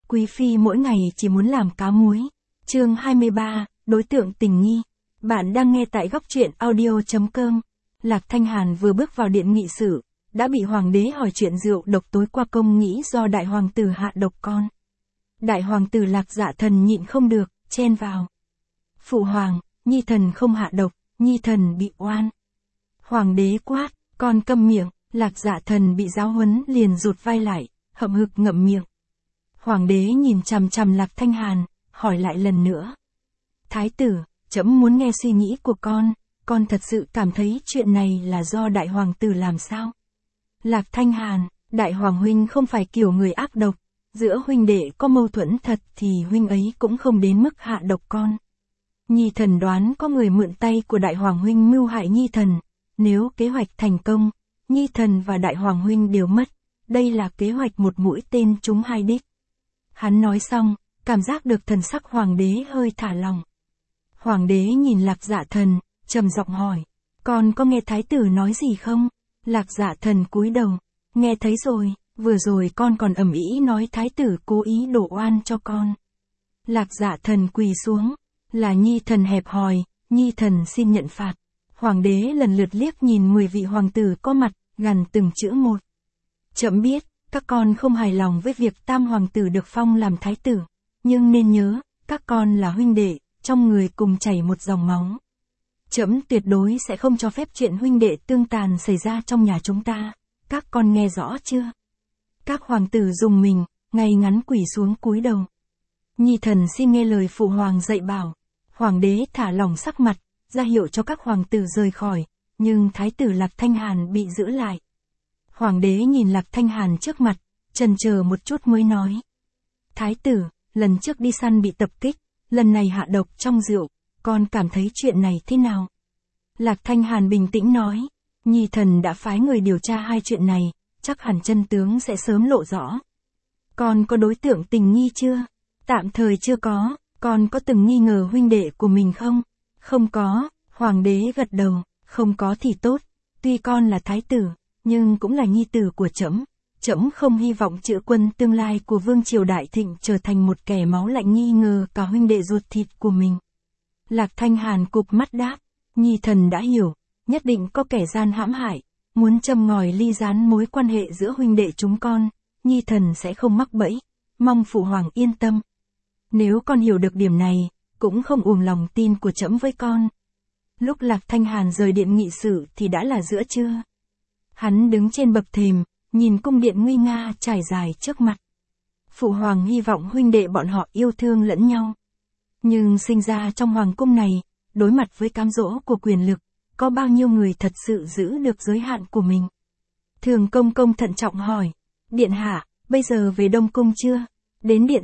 quý phi mỗi ngày chỉ muốn làm cá muối. Chương 23, đối tượng tình nghi. Bạn đang nghe tại góc truyện audio.com. Lạc Thanh Hàn vừa bước vào điện nghị sự, đã bị hoàng đế hỏi chuyện rượu độc tối qua, công nghĩ do đại hoàng tử hạ độc con. Đại hoàng tử Lạc Dạ Thần nhịn không được, chen vào. Phụ hoàng, nhi thần không hạ độc, nhi thần bị oan. Hoàng đế quát, con câm miệng. Lạc Dạ Thần bị giáo huấn liền rụt vai lại, hậm hực ngậm miệng. Hoàng đế nhìn chằm chằm Lạc Thanh Hàn, hỏi lại lần nữa. Thái tử, trẫm muốn nghe suy nghĩ của con thật sự cảm thấy chuyện này là do đại hoàng tử làm sao? Lạc Thanh Hàn, đại hoàng huynh không phải kiểu người ác độc, giữa huynh đệ có mâu thuẫn thật thì huynh ấy cũng không đến mức hạ độc con. Nhi thần đoán có người mượn tay của đại hoàng huynh mưu hại nhi thần, nếu kế hoạch thành công, nhi thần và đại hoàng huynh đều mất, đây là kế hoạch một mũi tên trúng hai đích. Hắn nói xong, cảm giác được thần sắc hoàng đế hơi thả lòng. Hoàng đế nhìn Lạc Dạ Thần, trầm giọng hỏi, con có nghe thái tử nói gì không? Lạc Dạ Thần cúi đầu, nghe thấy rồi, vừa rồi con còn ầm ĩ nói thái tử cố ý đổ oan cho con. Lạc Dạ Thần quỳ xuống, là nhi thần hẹp hòi, nhi thần xin nhận phạt. Hoàng đế lần lượt liếc nhìn 10 vị hoàng tử có mặt, gằn từng chữ một. Trẫm biết, các con không hài lòng với việc tam hoàng tử được phong làm thái tử, nhưng nên nhớ, các con là huynh đệ, trong người cùng chảy một dòng máu. Trẫm tuyệt đối sẽ không cho phép chuyện huynh đệ tương tàn xảy ra trong nhà chúng ta, các con nghe rõ chưa? Các hoàng tử rùng mình, ngay ngắn quỳ xuống cúi đầu. Nhi thần xin nghe lời phụ hoàng dạy bảo. Hoàng đế thả lỏng sắc mặt, ra hiệu cho các hoàng tử rời khỏi, nhưng thái tử Lạc Thanh Hàn bị giữ lại. Hoàng đế nhìn Lạc Thanh Hàn trước mặt, chần chờ một chút mới nói. Thái tử, lần trước đi săn bị tập kích, lần này hạ độc trong rượu, con cảm thấy chuyện này thế nào? Lạc Thanh Hàn bình tĩnh nói, nhi thần đã phái người điều tra hai chuyện này, chắc hẳn chân tướng sẽ sớm lộ rõ. Con có đối tượng tình nghi chưa? Tạm thời chưa có, con có từng nghi ngờ huynh đệ của mình không? Không có, hoàng đế gật đầu, không có thì tốt, tuy con là thái tử, nhưng cũng là nhi tử của trẫm. Trẫm không hy vọng chữ quân tương lai của vương triều đại thịnh trở thành một kẻ máu lạnh nghi ngờ cả huynh đệ ruột thịt của mình. Lạc Thanh Hàn cụp mắt đáp, nhi thần đã hiểu, nhất định có kẻ gian hãm hại, muốn châm ngòi ly gián mối quan hệ giữa huynh đệ chúng con, nhi thần sẽ không mắc bẫy, mong phụ hoàng yên tâm. Nếu con hiểu được điểm này, cũng không uổng lòng tin của trẫm với con. Lúc Lạc Thanh Hàn rời điện nghị sự thì đã là giữa trưa. Hắn đứng trên bậc thềm, nhìn cung điện nguy nga trải dài trước mặt. Phụ hoàng hy vọng huynh đệ bọn họ yêu thương lẫn nhau. Nhưng sinh ra trong hoàng cung này, đối mặt với cám dỗ của quyền lực, có bao nhiêu người thật sự giữ được giới hạn của mình? Thường công công thận trọng hỏi, điện hạ, bây giờ về Đông Cung chưa? Đến điện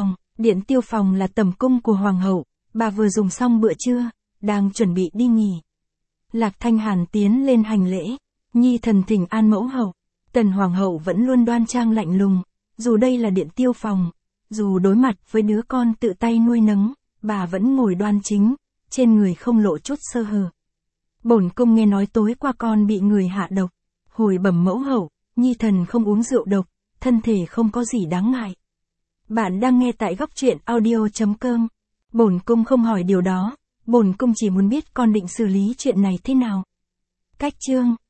tiêu phòng là tẩm cung của hoàng hậu, bà vừa dùng xong bữa trưa, đang chuẩn bị đi nghỉ. Lạc Thanh Hàn tiến lên hành lễ, nhi thần thỉnh an mẫu hậu. Tần hoàng hậu vẫn luôn đoan trang lạnh lùng, dù đây là điện tiêu phòng, dù đối mặt với đứa con tự tay nuôi nấng, bà vẫn ngồi đoan chính, trên người không lộ chút sơ hở. Bổn cung nghe nói tối qua con bị người hạ độc, hồi bẩm mẫu hậu, nhi thần không uống rượu độc, thân thể không có gì đáng ngại. Bạn đang nghe tại góc truyện audio.com. Bổn cung không hỏi điều đó, bổn cung chỉ muốn biết con định xử lý chuyện này thế nào. Cách chương